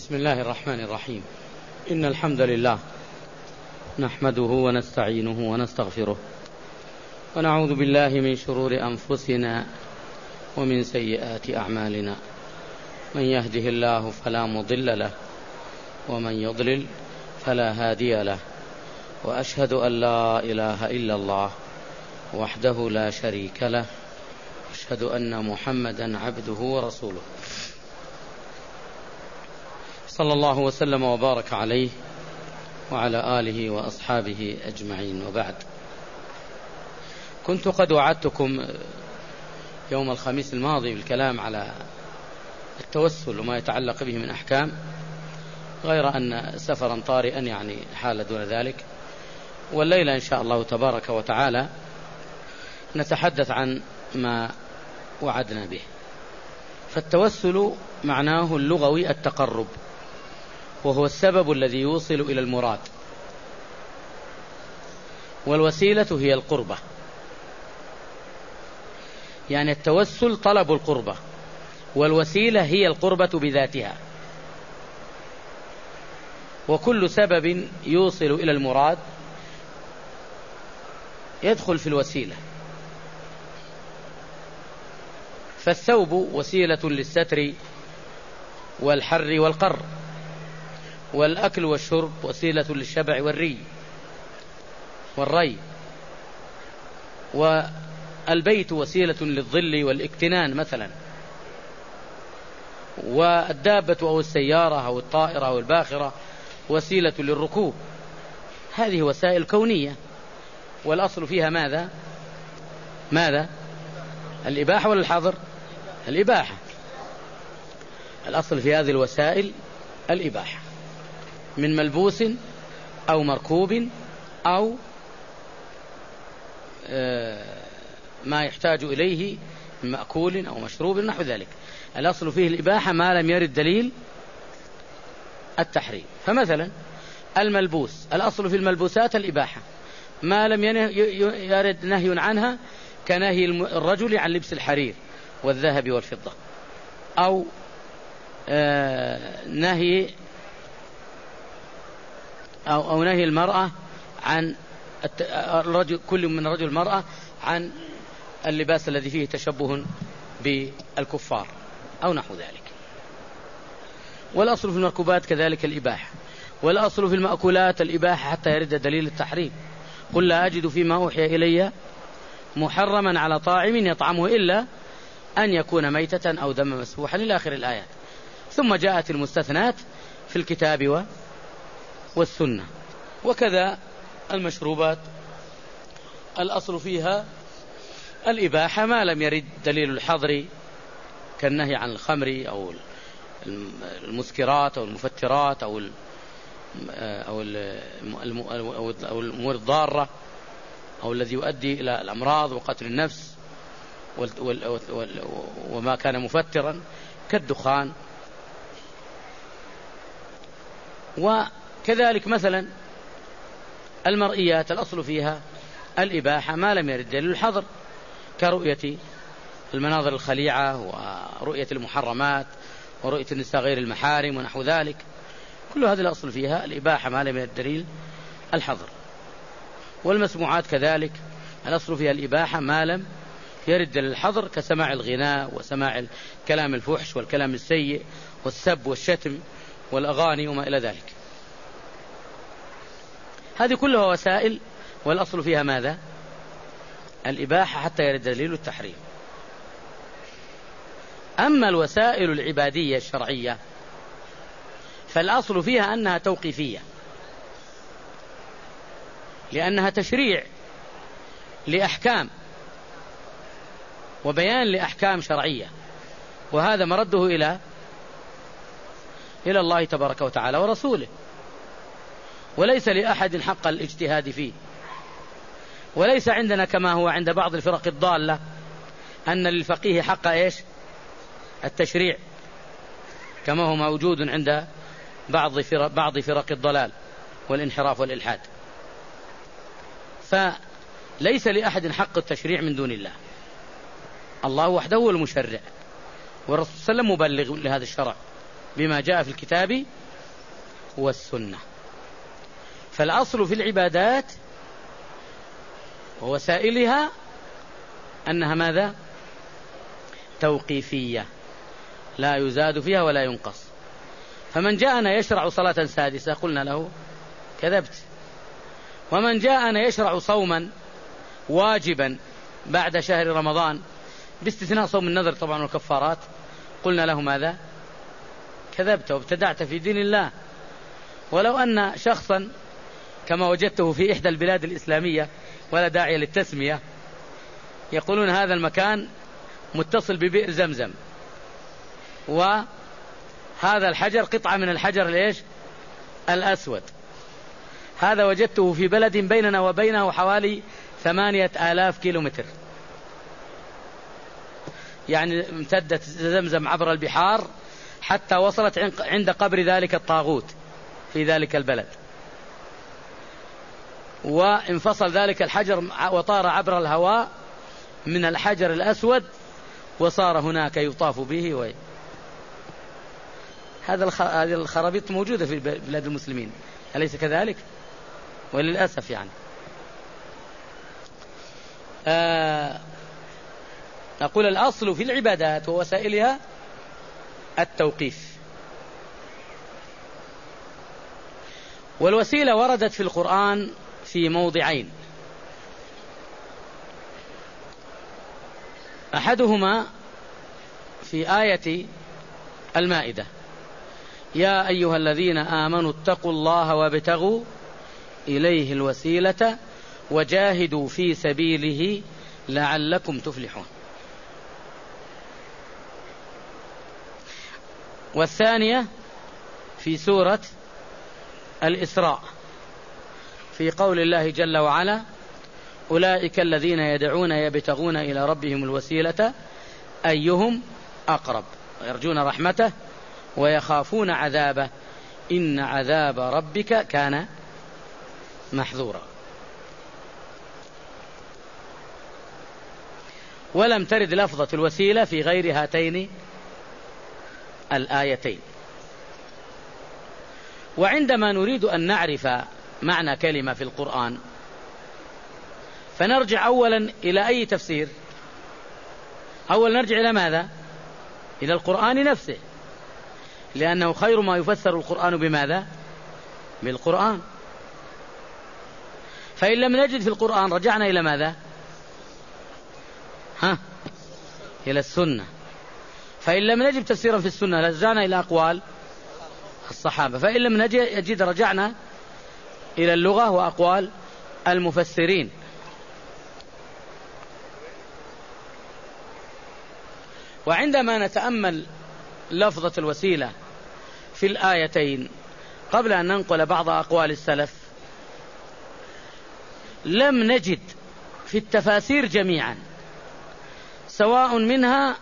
بسم الله الرحمن الرحيم. إن الحمد لله نحمده ونستعينه ونستغفره ونعوذ بالله من شرور أنفسنا ومن سيئات أعمالنا. من يهده الله فلا مضل له ومن يضلل فلا هادي له، وأشهد أن لا إله إلا الله وحده لا شريك له، أشهد أن محمدا عبده ورسوله، صلى الله وسلم وبارك عليه وعلى آله وأصحابه أجمعين، وبعد. كنت قد وعدتكم يوم الخميس الماضي بالكلام على التوسل وما يتعلق به من أحكام، غير أن سفرا طارئا يعني حال دون ذلك. والليلة إن شاء الله تبارك وتعالى نتحدث عن ما وعدنا به. فالتوسل معناه اللغوي التقرب، وهو السبب الذي يوصل إلى المراد، والوسيلة هي القربة. يعني التوسل طلب القربة، والوسيلة هي القربة بذاتها. وكل سبب يوصل إلى المراد يدخل في الوسيلة. فالثوب وسيلة للستر والحر والقر، والأكل والشرب وسيلة للشبع والري، والبيت وسيلة للظل والاكتنان مثلا، والدابة أو السيارة أو الطائرة أو الباخرة وسيلة للركوب. هذه وسائل كونية، والأصل فيها ماذا؟ الإباحة ولا الحظر؟ الإباحة. الأصل في هذه الوسائل الإباحة، من ملبوس أو مركوب أو ما يحتاج إليه من مأكول أو مشروب نحو ذلك. الأصل فيه الإباحة ما لم يرد دليل التحريم. فمثلا الملبوس، الأصل في الملبوسات الإباحة ما لم يرد نهي عنها، كنهي الرجل عن لبس الحرير والذهب والفضة، أو نهي أو نهي المرأة عن كل من رجل المرأة عن اللباس الذي فيه تشبه بالكفار أو نحو ذلك. والأصل في المركوبات كذلك الإباحة، والأصل في المأكولات الإباحة حتى يرد دليل التحريم. قل لا أجد فيما أوحي إلي محرما على طاعم يطعمه إلا أن يكون ميتة أو دم مسفوحا إلى آخر الآيات. ثم جاءت المستثنات في الكتاب والسنة. وكذا المشروبات الأصل فيها الإباحة ما لم يرد دليل الحظر، كالنهي عن الخمر أو المسكرات أو المفترات أو الأمور الضارة، أو الذي يؤدي إلى الأمراض وقتل النفس، وما كان مفترا كالدخان. وكذلك مثلا المرئيات الأصل فيها الإباحة ما لم يرد دليل الحظر، كرؤية المناظر الخليعة ورؤية المحرمات ورؤية النساء غير المحارم ونحو ذلك. كل هذه الأصل فيها الإباحة ما لم يرد دليل الحظر. والمسموعات كذلك الأصل فيها الإباحة ما لم يرد دليل الحظر، كسماع الغناء وسماع الكلام الفحش والكلام السيء والسب والشتم والأغاني وما إلى ذلك. هذه كلها وسائل، والأصل فيها ماذا؟ الإباحة حتى يرد دليل التحريم. أما الوسائل العبادية الشرعية فالأصل فيها أنها توقيفية، لأنها تشريع لأحكام وبيان لأحكام شرعية، وهذا مرده إلى الله تبارك وتعالى ورسوله، وليس لأحد حق الاجتهاد فيه. وليس عندنا كما هو عند بعض الفرق الضالة أن للفقيه حق التشريع، كما هو موجود عند بعض فرق الضلال والانحراف والإلحاد. فليس لأحد حق التشريع من دون الله، الله وحده هو المشرع، والرسول صلى الله عليه وسلم مبلغ لهذا الشرع. بما جاء في الكتاب والسنة. فالأصل في العبادات ووسائلها أنها ماذا؟ توقيفية، لا يزاد فيها ولا ينقص. فمن جاءنا يشرع صلاة سادسة قلنا له كذبت. ومن جاءنا يشرع صوما واجبا بعد شهر رمضان باستثناء صوم النذر طبعا والكفارات قلنا له ماذا؟ كذبت وابتدعت في دين الله. ولو أن شخصا كما وجدته في إحدى البلاد الإسلامية ولا داعي للتسمية يقولون هذا المكان متصل ببئر زمزم، وهذا الحجر قطعة من الحجر الإيش؟ الأسود. هذا وجدته في بلد بيننا وبينه حوالي 8,000 كيلومتر، يعني امتدت زمزم عبر البحار حتى وصلت عند قبر ذلك الطاغوت في ذلك البلد، وانفصل ذلك الحجر وطار عبر الهواء من الحجر الأسود وصار هناك يطاف به. هذه الخرابيط موجودة في بلاد المسلمين، أليس كذلك؟ وللأسف يعني. نقول الأصل في العبادات ووسائلها التوقيف. والوسيلة وردت في القرآن في موضعين، أحدهما في آية المائدة: يا أيها الذين آمنوا اتقوا الله وابتغوا إليه الوسيلة وجاهدوا في سبيله لعلكم تفلحون. والثانية في سورة الإسراء في قول الله جل وعلا: أولئك الذين يدعون يبتغون إلى ربهم الوسيلة أيهم أقرب ويرجون رحمته ويخافون عذابه إن عذاب ربك كان محذورا. ولم ترد لفظة الوسيلة في غير هاتين الآيتين. وعندما نريد أن نعرف معنى كلمة في القرآن فنرجع أولا إلى أي تفسير؟ أولا نرجع إلى ماذا؟ إلى القرآن نفسه، لأنه خير ما يفسر القرآن بماذا؟ بالقرآن. فإن لم نجد في القرآن رجعنا إلى ماذا؟ إلى السنة. فإن لم نجد تفسيرا في السنة رجعنا إلى أقوال الصحابة. فإن لم نجد رجعنا إلى اللغة وأقوال المفسرين. وعندما نتأمل لفظة الوسيلة في الآيتين قبل أن ننقل بعض أقوال السلف لم نجد في التفاسير جميعا، سواء منها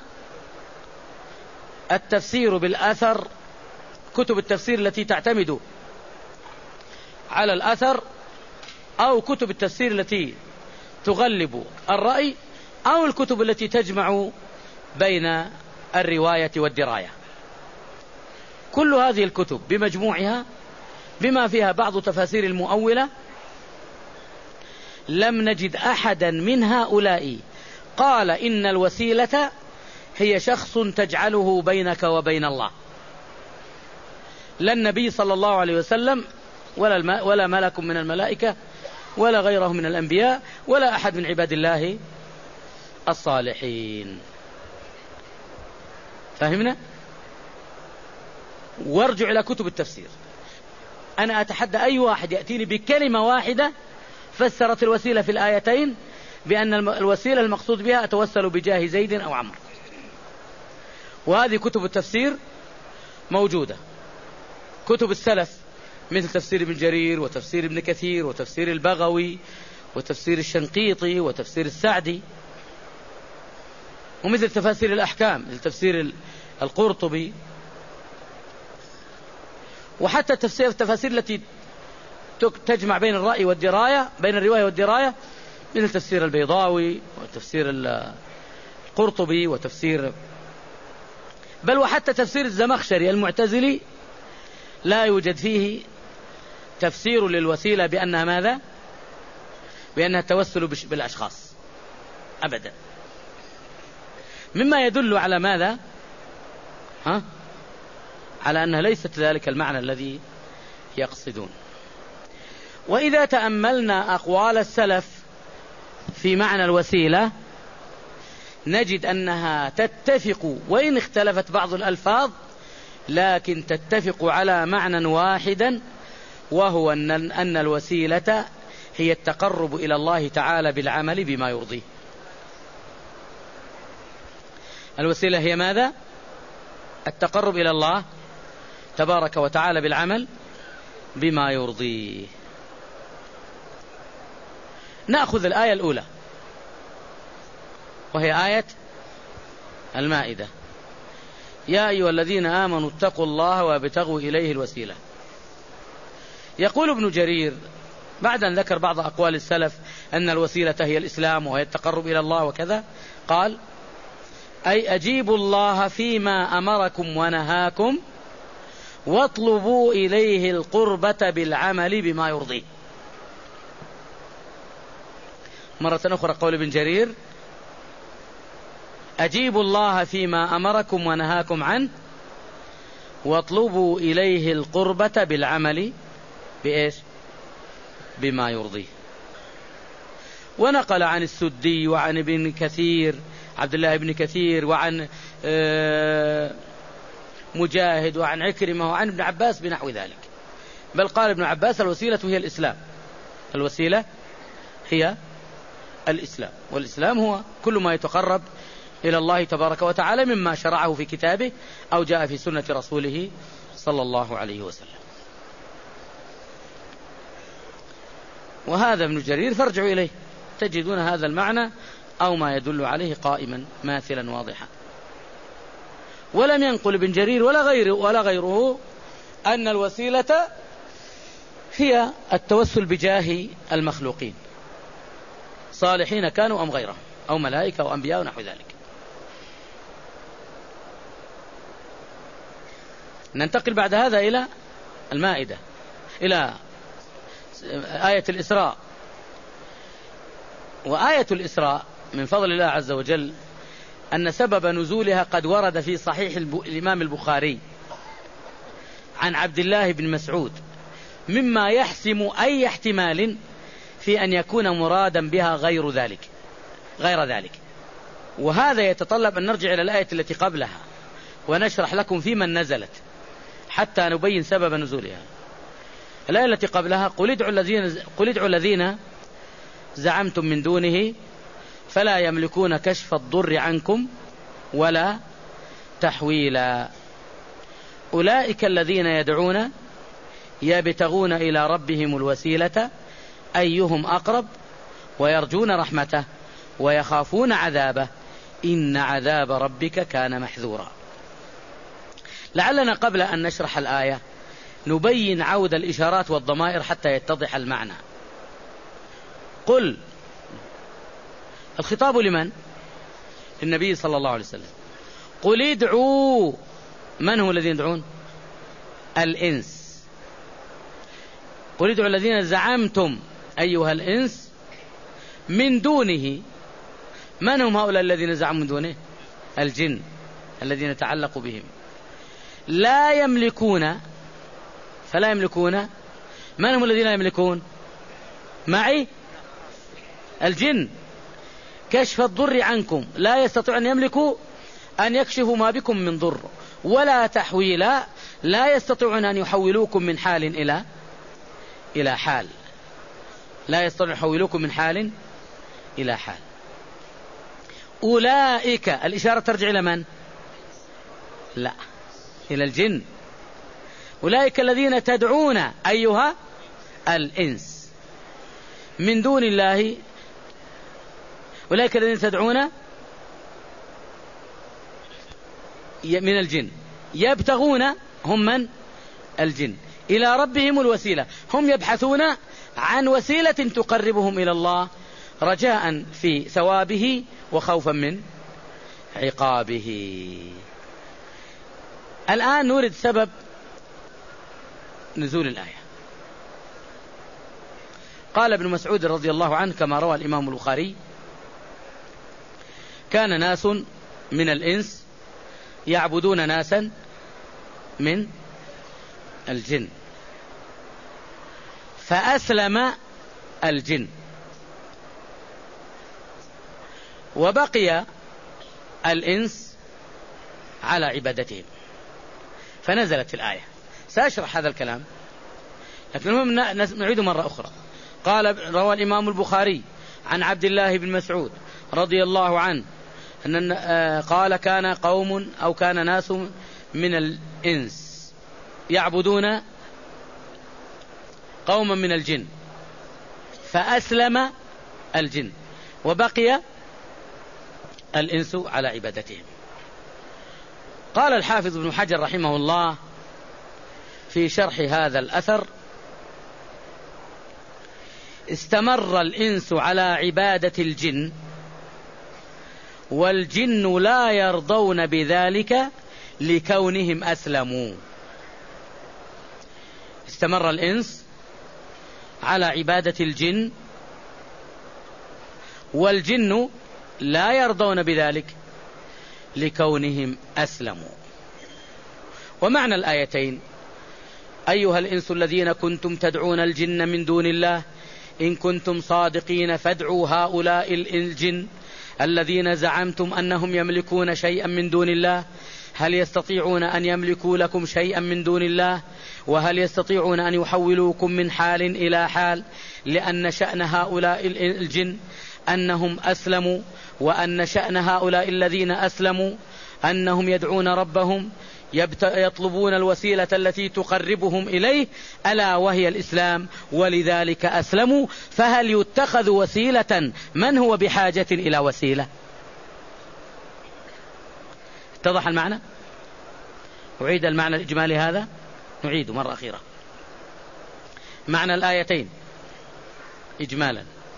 التفسير بالأثر، كتب التفسير التي تعتمد على الأثر، أو كتب التفسير التي تغلب الرأي، أو الكتب التي تجمع بين الرواية والدراية. كل هذه الكتب بمجموعها بما فيها بعض تفاسير المؤولة لم نجد أحدا من هؤلاء قال إن الوسيلة هي شخص تجعله بينك وبين الله، لا النبي صلى الله عليه وسلم ولا ملك من الملائكة ولا غيره من الأنبياء ولا أحد من عباد الله الصالحين. فهمنا؟ وارجع إلى كتب التفسير. أنا أتحدى أي واحد يأتيني بكلمة واحدة فسرت الوسيلة في الآيتين بأن الوسيلة المقصود بها أتوسل بجاه زيد أو عمرو. وهذه كتب التفسير موجودة. كتب السلف مثل تفسير ابن جرير وتفسير ابن كثير وتفسير البغوي وتفسير الشنقيطي وتفسير السعدي، ومثل تفاسير الأحكام مثل تفسير القرطبي، وحتى التفاسير التي تجمع بين الرأي والدراية، بين الرواية والدراية، مثل تفسير البيضاوي وتفسير القرطبي وتفسير بل وحتى تفسير الزمخشري المعتزلي لا يوجد فيه تفسير للوسيلة بأنها ماذا؟ بأنها التوسل بالأشخاص أبدا، مما يدل على ماذا؟ على أنها ليست ذلك المعنى الذي يقصدون. وإذا تأملنا أقوال السلف في معنى الوسيلة نجد أنها تتفق، وإن اختلفت بعض الألفاظ لكن تتفق على معنى واحدا، وهو أن الوسيلة هي التقرب إلى الله تعالى بالعمل بما يرضيه. الوسيلة هي ماذا؟ التقرب إلى الله تبارك وتعالى بالعمل بما يرضيه. نأخذ الآية الأولى وهي آية المائدة: يا أيها الذين آمنوا اتقوا الله وابتغوا إليه الوسيلة. يقول ابن جرير بعد أن ذكر بعض أقوال السلف أن الوسيلة هي الإسلام وهي التقرب إلى الله وكذا، قال: أي أجيبوا الله فيما أمركم ونهاكم واطلبوا إليه القربة بالعمل بما يرضيه. مرة أخرى قول ابن جرير: أجيبوا الله فيما أمركم ونهاكم عنه واطلبوا إليه القربة بالعمل بإيش؟ بما يرضيه. ونقل عن السدي وعن ابن كثير عبد الله بن كثير وعن مجاهد وعن عكرمة وعن ابن عباس بنحو ذلك، بل قال ابن عباس: الوسيلة هي الإسلام. الوسيلة هي الإسلام، والإسلام هو كل ما يتقرب إلى الله تبارك وتعالى مما شرعه في كتابه أو جاء في سنة رسوله صلى الله عليه وسلم. وهذا ابن جرير فارجعوا إليه تجدون هذا المعنى أو ما يدل عليه قائما ماثلا واضحا. ولم ينقل ابن جرير ولا غيره أن الوسيلة هي التوسل بجاه المخلوقين، صالحين كانوا أم غيرهم أو ملائكة أو أنبياء ونحو ذلك. ننتقل بعد هذا إلى المائدة، إلى آية الإسراء. وآية الإسراء من فضل الله عز وجل أن سبب نزولها قد ورد في صحيح الإمام البخاري عن عبد الله بن مسعود، مما يحسم أي احتمال في أن يكون مرادا بها غير ذلك. وهذا يتطلب أن نرجع إلى الآية التي قبلها ونشرح لكم في من نزلت حتى نبين سبب نزولها. الآية التي قبلها: قل ادعوا الذين زعمتم من دونه فلا يملكون كشف الضر عنكم ولا تحويلا أولئك الذين يدعون يبتغون إلى ربهم الوسيلة أيهم أقرب ويرجون رحمته ويخافون عذابه إن عذاب ربك كان محذورا. لعلنا قبل أن نشرح الآية نبين عود الإشارات والضمائر حتى يتضح المعنى. قل، الخطاب لمن؟ للنبي صلى الله عليه وسلم. قل ادعوا، من هم الذين يدعون؟ الإنس. قل ادعوا الذين زعمتم أيها الإنس من دونه. من هم هؤلاء الذين زعموا من دونه؟ الجن الذين تعلقوا بهم. لا يملكون، فلا يملكون. من هم الذين لا يملكون معي؟ الجن. كشف الضر عنكم، لا يستطيع أن يملكوا أن يكشفوا ما بكم من ضر، ولا تحويلا، لا يستطيعون أن يحولوكم من حال إلى حال، لا يستطيعون أن يحولوكم من حال إلى حال. أولئك، الإشارة ترجع إلى من؟ لا، إلى الجن. أولئك الذين تدعون أيها الإنس من دون الله، أولئك الذين تدعون من الجن يبتغون، هم من؟ الجن، إلى ربهم الوسيلة، هم يبحثون عن وسيلة تقربهم إلى الله رجاء في ثوابه وخوفا من عقابه. الآن نورد سبب نزول الآية. قال ابن مسعود رضي الله عنه كما روى الإمام البخاري: كان ناس من الإنس يعبدون ناسا من الجن فأسلم الجن وبقي الإنس على عبادتهم، فنزلت الآية. سأشرح هذا الكلام لكن المهم نعيده مرة أخرى. قال روى الإمام البخاري عن عبد الله بن مسعود رضي الله عنه أن قال: كان قوم أو كان ناس من الإنس يعبدون قوما من الجن فأسلم الجن وبقي الإنس على عبادتهم. قال الحافظ ابن حجر رحمه الله في شرح هذا الأثر: استمر الإنس على عبادة الجن والجن لا يرضون بذلك لكونهم أسلموا. استمر الإنس على عبادة الجن والجن لا يرضون بذلك لكونهم أسلموا. ومعنى الآيتين: أيها الإنس الذين كنتم تدعون الجن من دون الله إن كنتم صادقين فادعوا هؤلاء الجن الذين زعمتم أنهم يملكون شيئا من دون الله، هل يستطيعون أن يملكوا لكم شيئا من دون الله؟ وهل يستطيعون أن يحولوكم من حال إلى حال؟ لأن شأن هؤلاء الجن أنهم أسلموا، وأن شأن هؤلاء الذين أسلموا أنهم يدعون ربهم يطلبون الوسيلة التي تقربهم إليه ألا وهي الإسلام، ولذلك أسلموا. فهل يتخذ وسيلة من هو بحاجة إلى وسيلة؟ اتضح المعنى؟ أعيد المعنى الإجمالي هذا، نعيده مرة أخيرة. معنى الآيتين إجمالا: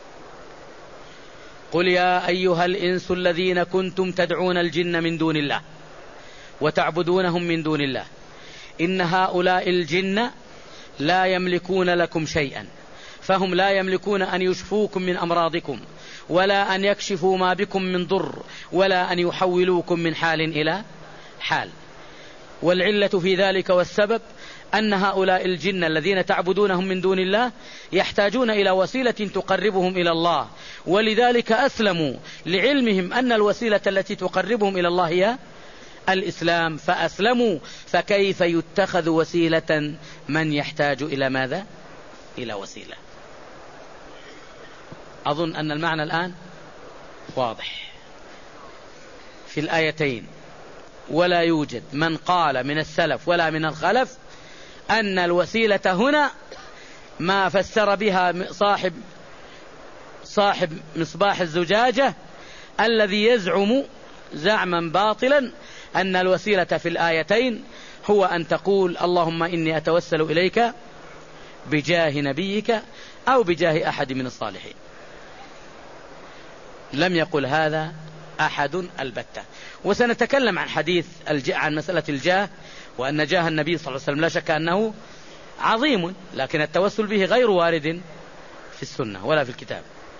قل يا أيها الإنس الذين كنتم تدعون الجن من دون الله وتعبدونهم من دون الله إن هؤلاء الجن لا يملكون لكم شيئا، فهم لا يملكون أن يشفوكم من أمراضكم ولا أن يكشفوا ما بكم من ضر ولا أن يحولوكم من حال إلى حال. والعلة في ذلك والسبب أن هؤلاء الجن الذين تعبدونهم من دون الله يحتاجون إلى وسيلة تقربهم إلى الله، ولذلك أسلموا لعلمهم أن الوسيلة التي تقربهم إلى الله هي الإسلام، فأسلموا. فكيف يتخذ وسيلة من يحتاج إلى ماذا؟ إلى وسيلة. أظن أن المعنى الآن واضح في الآيتين. ولا يوجد من قال من السلف ولا من الخلف أن الوسيلة هنا ما فسر بها صاحب مصباح الزجاجة الذي يزعم زعما باطلا أن الوسيلة في الآيتين هو أن تقول اللهم إني أتوسل إليك بجاه نبيك أو بجاه أحد من الصالحين. لم يقل هذا أحد البتة. وسنتكلم عن حديث عن مسألة الجاه، وأن جاه النبي صلى الله عليه وسلم لا شك أنه عظيم، لكن التوسل به غير وارد في السنة ولا في الكتاب.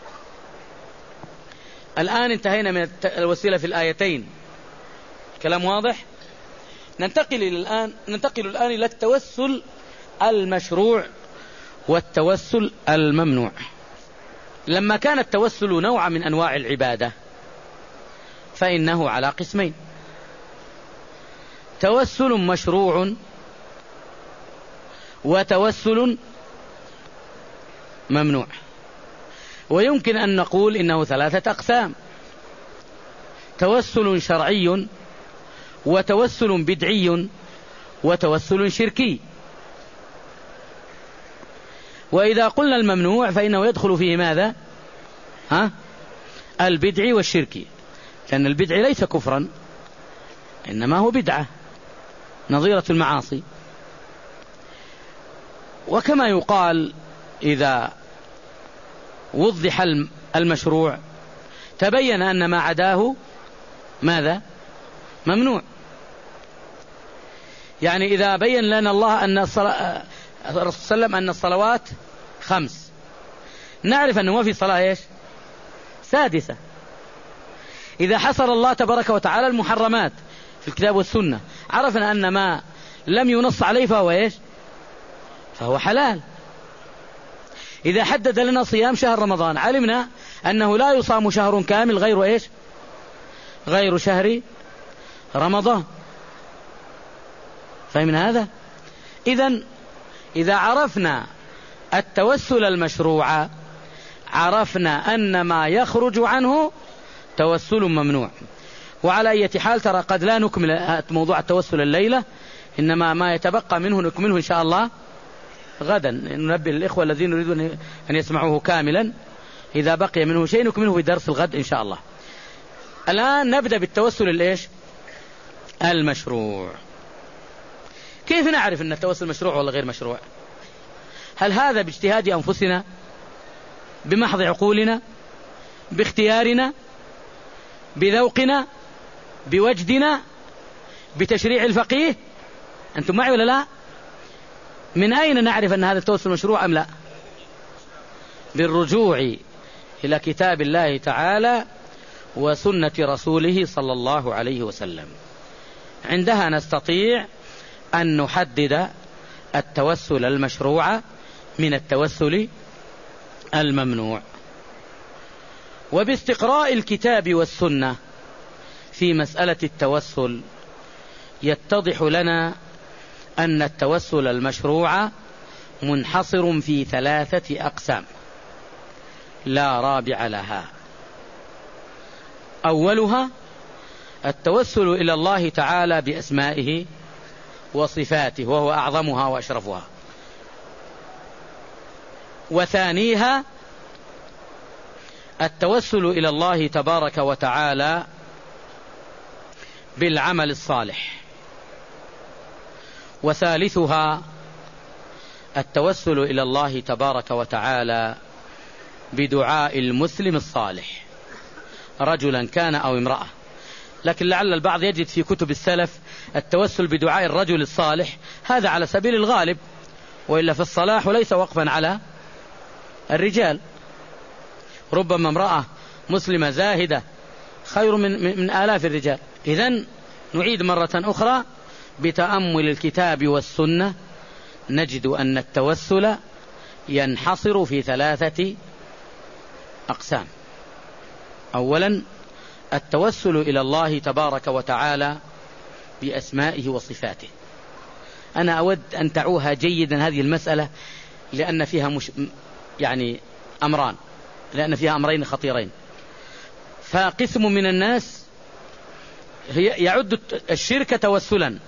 الآن انتهينا من الوسيلة في الآيتين، كلام واضح. ننتقل الآن إلى التوسل المشروع والتوسل الممنوع. لما كان التوسل نوعا من أنواع العبادة فإنه على قسمين: توسل مشروع وتوسل ممنوع. ويمكن أن نقول إنه 3 أقسام: توسل شرعي وتوسل بدعي وتوسل شركي. وإذا قلنا الممنوع فإنه يدخل فيه ماذا؟ البدعي والشركي، لأن البدع ليس كفرا إنما هو بدعة نظيرة المعاصي. وكما يقال إذا وضح المشروع تبين أن ما عداه ماذا؟ ممنوع. يعني إذا بين لنا الله أن الرسول صلى الله عليه وسلم أن الصلوات 5، نعرف أنه ما في صلاة إيش سادسة. إذا حصر الله تبارك وتعالى المحرمات في الكتاب والسنة، عرفنا أن ما لم ينص عليه فهو إيش فهو حلال. إذا حدد لنا صيام شهر رمضان، علمنا أنه لا يصام شهر كامل غير إيش غير شهر رمضان. فهمنا هذا؟ إذا عرفنا التوسل المشروع، عرفنا أن ما يخرج عنه توسل ممنوع. وعلى أي حال ترى قد لا نكمل موضوع التوسل الليلة، إنما ما يتبقى منه نكمله إن شاء الله غدا. ننبه الإخوة الذين يريدون أن يسمعوه كاملا، إذا بقي منه شيء نكمله في درس الغد إن شاء الله. الآن نبدأ بالتوسل الإيش المشروع. كيف نعرف أن التوسل مشروع ولا غير مشروع؟ هل هذا باجتهاد أنفسنا، بمحض عقولنا، باختيارنا، بذوقنا، بوجدنا، بتشريع الفقيه؟ أنتم معي ولا لا؟ من أين نعرف أن هذا التوسل مشروع أم لا؟ بالرجوع إلى كتاب الله تعالى وسنة رسوله صلى الله عليه وسلم. عندها نستطيع أن نحدد التوسل المشروع من التوسل الممنوع. وباستقراء الكتاب والسنة في مسألة التوسل يتضح لنا أن التوسل المشروع منحصر في 3 أقسام لا رابع لها. أولها التوسل إلى الله تعالى بأسمائه وصفاته، وهو أعظمها وأشرفها. وثانيها التوسل إلى الله تبارك وتعالى بالعمل الصالح. وثالثها التوسل إلى الله تبارك وتعالى بدعاء المسلم الصالح، رجلا كان أو امرأة. لكن لعل البعض يجد في كتب السلف التوسل بدعاء الرجل الصالح، هذا على سبيل الغالب، وإلا في الصلاح وليس وقفا على الرجال. ربما امرأة مسلمة زاهدة خير من آلاف الرجال. إذن نعيد مرة أخرى بتأمل الكتاب والسنة، نجد أن التوسل ينحصر في 3 أقسام. أولا التوسل إلى الله تبارك وتعالى بأسمائه وصفاته. أنا أود أن تعوها جيدا هذه المسألة، لأن فيها يعني أمران، لأن فيها أمرين خطيرين. فقسم من الناس يعد الشرك توسلا،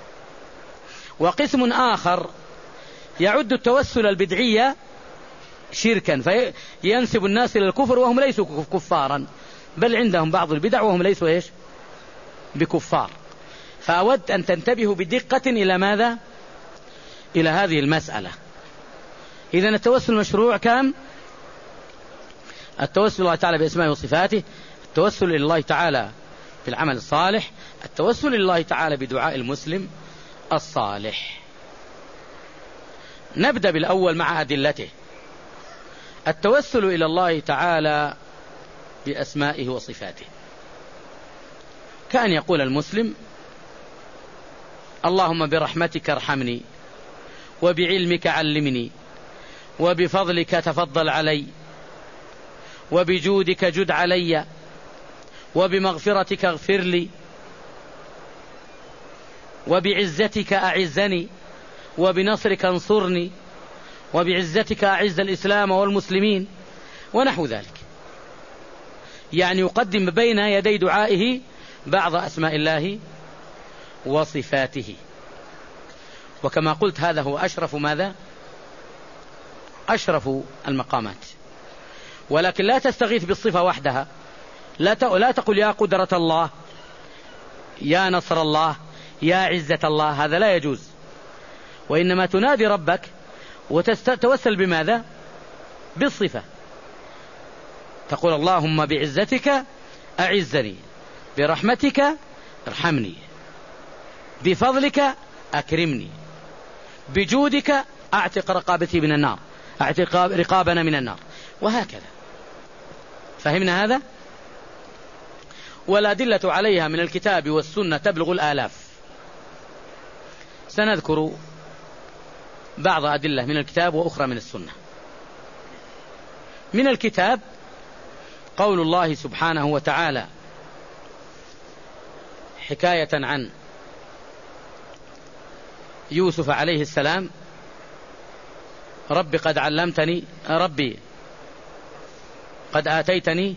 وقسم آخر يعد التوسل البدعية شركا، فينسب الناس إلى الكفر وهم ليسوا كفارا، بل عندهم بعض البدع وهم ليسوا إيش بكفار. فأود أن تنتبهوا بدقة إلى ماذا؟ إلى هذه المسألة. إذن التوسل مشروع كم؟ التوسل الله تعالى بأسمائه وصفاته، التوسل إلى الله تعالى بالعمل الصالح، التوسل إلى الله تعالى بدعاء المسلم الصالح. نبدأ بالأول مع أدلته. التوسل إلى الله تعالى بأسمائه وصفاته، كأن يقول المسلم: اللهم برحمتك ارحمني، وبعلمك علمني، وبفضلك تفضل علي، وبجودك جد علي، وبمغفرتك اغفر لي، وبعزتك أعزني، وبنصرك انصرني، وبعزتك أعز الإسلام والمسلمين، ونحو ذلك. يعني يقدم بين يدي دعائه بعض أسماء الله وصفاته. وكما قلت هذا هو أشرف ماذا؟ أشرف المقامات. ولكن لا تستغيث بالصفة وحدها، لا تقل يا قدرة الله، يا نصر الله، يا عزة الله، هذا لا يجوز. وإنما تنادي ربك وتتوسل بماذا؟ بالصفة. تقول: اللهم بعزتك أعزني، برحمتك ارحمني، بفضلك أكرمني بجودك أعتق رقابتي من النار، أعتق رقابنا من النار، وهكذا. فهمنا هذا؟ والأدلة عليها من الكتاب والسنة تبلغ الآلاف. سنذكر بعض أدلة من الكتاب وأخرى من السنة. من الكتاب قول الله سبحانه وتعالى حكاية عن يوسف عليه السلام: ربي قد علمتني، ربي قد آتيتني،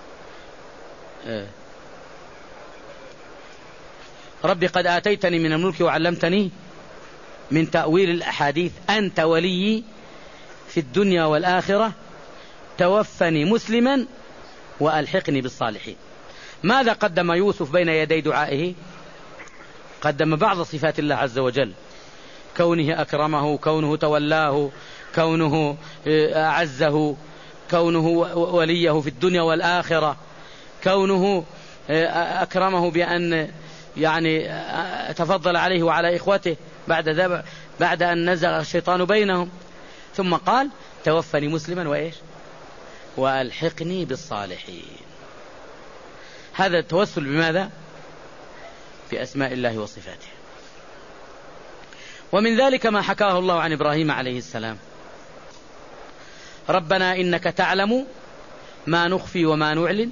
ربي قد آتيتني من الملك وعلمتني من تأويل الأحاديث، أنت ولي في الدنيا والآخرة، توفني مسلما وألحقني بالصالحين. ماذا قدم يوسف بين يدي دعائه؟ قدم بعض صفات الله عز وجل: كونه أكرمه، كونه تولاه، كونه أعزه، كونه وليه في الدنيا والآخرة، كونه أكرمه بأن يعني تفضل عليه وعلى إخوته بعد أن نزغ الشيطان بينهم. ثم قال: توفني مسلما وإيش؟ وألحقني بالصالحين. هذا التوسل بماذا؟ بأسماء الله وصفاته. ومن ذلك ما حكاه الله عن إبراهيم عليه السلام: ربنا إنك تعلم ما نخفي وما نعلن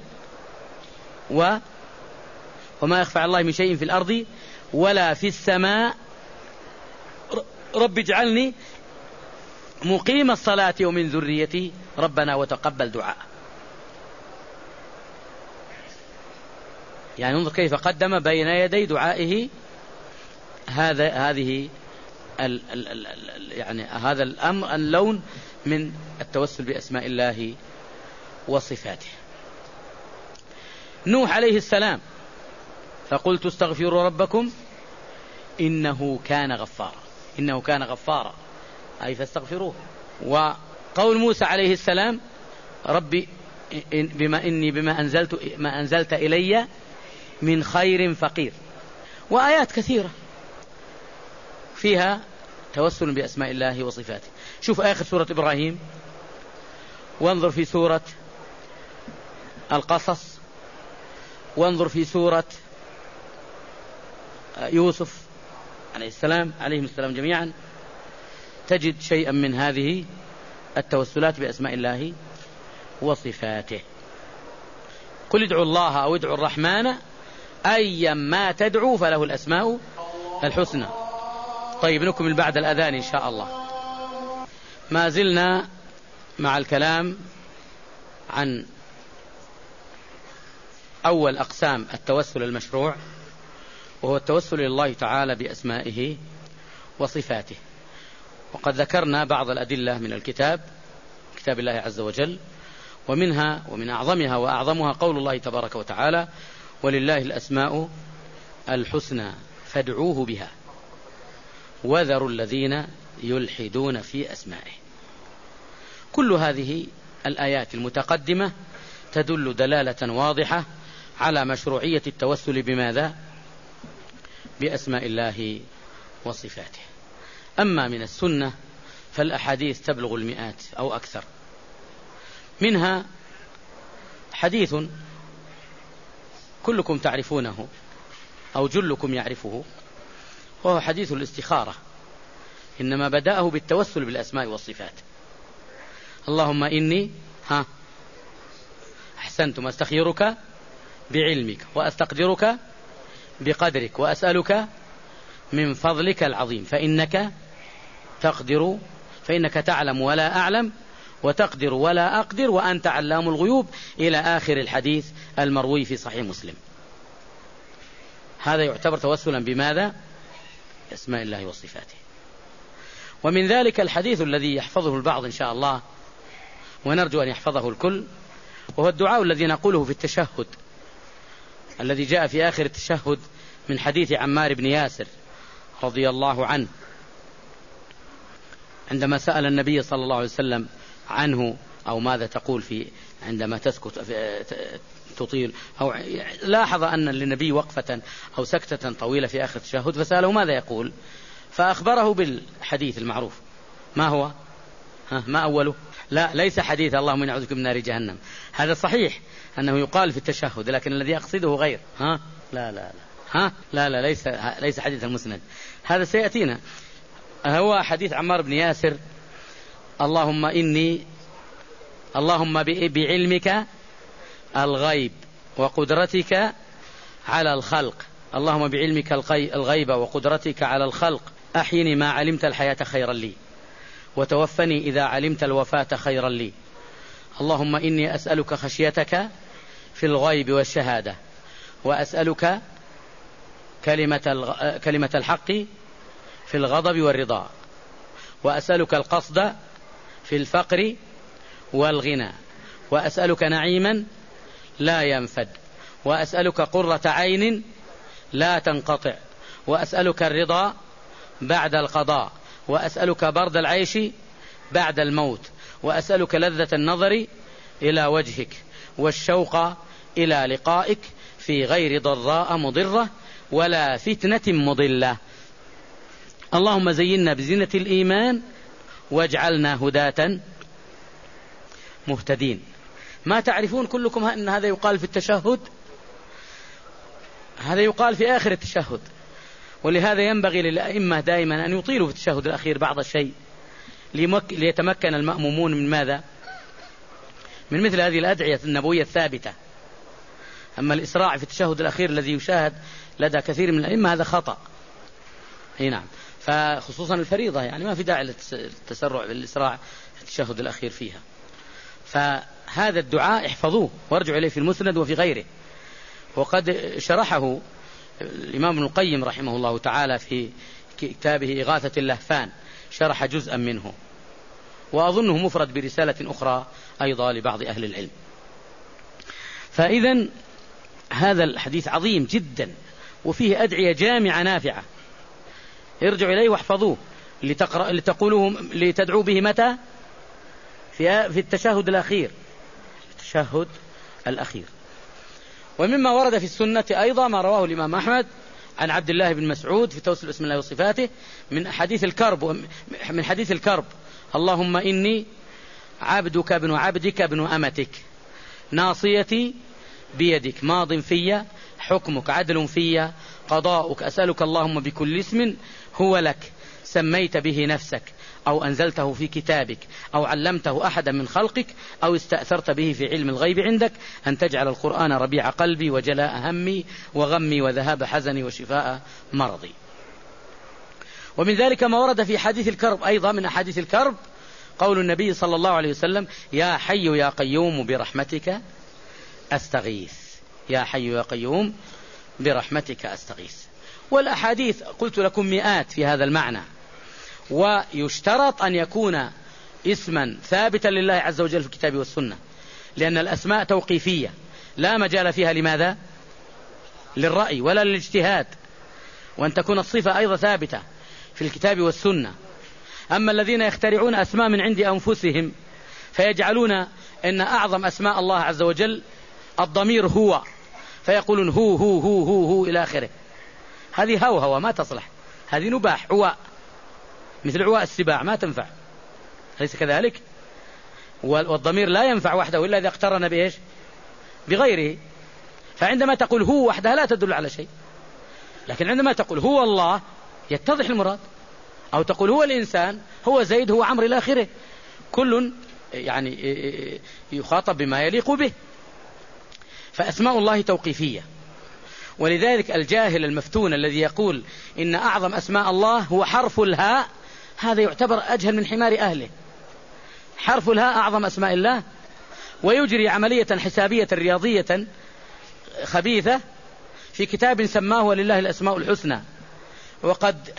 وما يخفى على الله من شيء في الأرض ولا في السماء، رب اجعلني مقيم الصلاة ومن ذريتي ربنا وتقبل دعاء. يعني انظر كيف قدم بين يدي دعائه هذه يعني هذا الأمر، اللون من التوسل بأسماء الله وصفاته. نوح عليه السلام: فقلت استغفروا ربكم إنه كان غفارا، إنه كان غفارا أي فاستغفروه. وقول موسى عليه السلام: ربي بما أنزلت إلي من خير فقير. وآيات كثيرة فيها توسل بأسماء الله وصفاته. شوف آخر سورة إبراهيم، وانظر في سورة القصص، وانظر في سورة يوسف عليه السلام، عليهم السلام جميعا، تجد شيئا من هذه التوسلات بأسماء الله وصفاته. قل ادعوا الله أو ادعوا الرحمن أيا ما تدعوا فله الأسماء الحسنى. طيب نكمل بعد الأذان إن شاء الله. ما زلنا مع الكلام عن أول أقسام التوسل المشروع، وهو التوسل إلى الله تعالى بأسمائه وصفاته. وقد ذكرنا بعض الأدلة من كتاب الله عز وجل، ومنها ومن أعظمها وأعظمها قول الله تبارك وتعالى: ولله الأسماء الحسنى فادعوه بها وذروا الذين يلحدون في أسمائه. كل هذه الآيات المتقدمة تدل دلالة واضحة على مشروعية التوسل بماذا؟ بأسماء الله وصفاته. أما من السنة فالأحاديث تبلغ المئات أو أكثر. منها حديث كلكم تعرفونه أو جلكم يعرفه، وهو حديث الاستخارة، إنما بدأه بالتوسل بالأسماء والصفات: اللهم إني أحسنتم أستخيرك بعلمك وأستقدرك بقدرك وأسألك من فضلك العظيم فإنك تعلم ولا أعلم وتقدر ولا أقدر وأنت علام الغيوب، إلى آخر الحديث المروي في صحيح مسلم. هذا يعتبر توسلا بماذا؟ بأسماء الله وصفاته. ومن ذلك الحديث الذي يحفظه البعض إن شاء الله، ونرجو أن يحفظه الكل، وهو الدعاء الذي نقوله في التشهد، الذي جاء في آخر التشهد من حديث عمار بن ياسر رضي الله عنه، عندما سأل النبي صلى الله عليه وسلم عنه أو ماذا تقول عندما تسكت تطيل، أو لاحظ أن للنبي وقفة أو سكتة طويلة في آخر التشهد فسأله ماذا يقول، فأخبره بالحديث المعروف. ما هو؟ ما أوله؟ لا، ليس حديث اللهم إني أعوذ بك من نار جهنم، هذا صحيح أنه يقال في التشهد، لكن الذي أقصده غير. لا ليس حديث المسند، هذا سيأتينا. هو حديث عمار بن ياسر: اللهم بعلمك الغيب وقدرتك على الخلق، اللهم بعلمك الغيب وقدرتك على الخلق أحيني ما علمت الحياة خيرا لي، وتوفني إذا علمت الوفاة خيرا لي، اللهم إني أسألك خشيتك في الغيب والشهادة، وأسألك كلمة الحق في الغضب والرضا، وأسألك القصد في الفقر والغنى، وأسألك نعيما لا ينفد، وأسألك قرة عين لا تنقطع، وأسألك الرضا بعد القضاء، وأسألك برد العيش بعد الموت، وأسألك لذة النظر إلى وجهك والشوق إلى لقائك في غير ضراء مضرة ولا فتنة مضلة، اللهم زينا بزينة الإيمان واجعلنا هداة مهتدين. ما تعرفون كلكم أن هذا يقال في التشهد؟ هذا يقال في آخر التشهد، ولهذا ينبغي للأئمة دائما أن يطيلوا في التشهد الأخير بعض الشيء ليتمكن المأمومون من ماذا؟ من مثل هذه الأدعية النبوية الثابتة. أما الإسراع في التشهد الأخير الذي يشاهد لدى كثير من الأئمة هذا خطأ. نعم، فخصوصا الفريضة يعني ما في داعي للتسرع بالإسراع في التشهد الأخير فيها. فهذا الدعاء احفظوه وارجعوا إليه في المسند وفي غيره، وقد شرحه الإمام ابن القيم رحمه الله تعالى في كتابه إغاثة اللهفان، شرح جزءا منه، وأظنه مفرد برسالة أخرى أيضا لبعض أهل العلم. فإذا هذا الحديث عظيم جدا وفيه أدعية جامعة نافعة، ارجعوا إليه واحفظوه لتقولوه لتدعوا به متى؟ في التشهد الأخير، التشهد الأخير. ومما ورد في السنة أيضا ما رواه الإمام أحمد عن عبد الله بن مسعود في توسل اسم الله وصفاته من حديث الكرب: اللهم إني عبدك ابن عبدك ابن أمتك، ناصيتي بيدك، ماض في حكمك، عدل في قضاؤك، أسألك اللهم بكل اسم هو لك سميت به نفسك أو أنزلته في كتابك أو علمته أحدا من خلقك أو استأثرت به في علم الغيب عندك أن تجعل القرآن ربيع قلبي وجلاء همي وغمي وذهاب حزني وشفاء مرضي. ومن ذلك ما ورد في حديث الكرب أيضا، من أحاديث الكرب قول النبي صلى الله عليه وسلم: يا حي يا قيوم برحمتك أستغيث، يا حي يا قيوم برحمتك أستغيث. والأحاديث قلت لكم مئات في هذا المعنى، ويشترط أن يكون اسما ثابتا لله عز وجل في الكتاب والسنة، لأن الأسماء توقيفية لا مجال فيها لماذا؟ للرأي ولا للاجتهاد، وأن تكون الصفة أيضا ثابتة في الكتاب والسنة. أما الذين يخترعون أسماء من عند أنفسهم فيجعلون أن أعظم أسماء الله عز وجل الضمير هو، فيقولون هو هو هو هو, هو إلى آخره، هذه هو ما تصلح، هذه نباح عواء، مثل عواء السباع ما تنفع، ليس كذلك؟ والضمير لا ينفع وحده إلا إذا اقترن بإيش؟ بغيره. فعندما تقول هو وحدها لا تدل على شيء، لكن عندما تقول هو الله يتضح المراد، أو تقول هو الإنسان، هو زيد، هو عمرو إلى آخره، كل يعني يخاطب بما يليق به. فأسماء الله توقيفية، ولذلك الجاهل المفتون الذي يقول إن أعظم أسماء الله هو حرف الهاء، هذا يعتبر أجهل من حمار أهله. حرف الهاء أعظم أسماء الله، ويجري عملية حسابية رياضية خبيثة في كتاب سماه ولله الأسماء الحسنى، وقد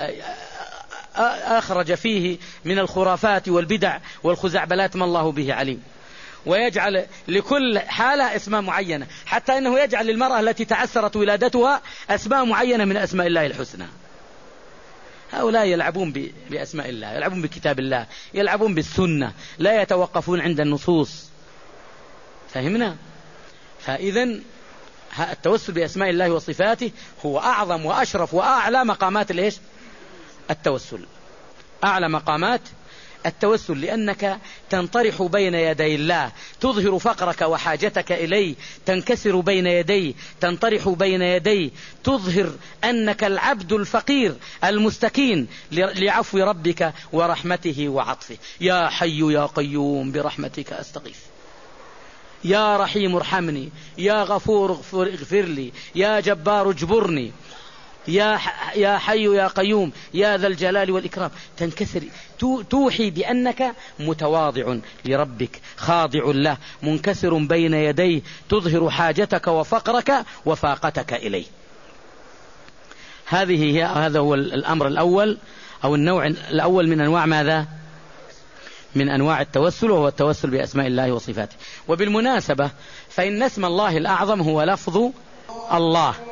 أخرج فيه من الخرافات والبدع والخزعبلات ما الله به عليم، ويجعل لكل حالة اسماء معينة، حتى أنه يجعل للمرأة التي تعسرت ولادتها أسماء معينة من أسماء الله الحسنى. هؤلاء يلعبون بأسماء الله، يلعبون بكتاب الله، يلعبون بالسنة، لا يتوقفون عند النصوص. فهمنا؟ فإذن التوسل بأسماء الله وصفاته هو أعظم وأشرف وأعلى مقامات التوسل، أعلى مقامات التوسل، لأنك تنطرح بين يدي الله، تظهر فقرك وحاجتك إليه، تنكسر بين يديه، تنطرح بين يديه، تظهر أنك العبد الفقير المستكين لعفو ربك ورحمته وعطفه. يا حي يا قيوم برحمتك أستغيث، يا رحيم ارحمني، يا غفور اغفر لي، يا جبار اجبرني، يا حي يا قيوم يا ذا الجلال والإكرام. تنكسر، توحي بأنك متواضع لربك، خاضع له، منكسر بين يديه، تظهر حاجتك وفقرك وفاقتك إليه. هذا هو الأمر الأول، أو النوع الأول من أنواع ماذا؟ من أنواع التوسل، وهو التوسل بأسماء الله وصفاته. وبالمناسبة فإن اسم الله الأعظم هو لفظ الله،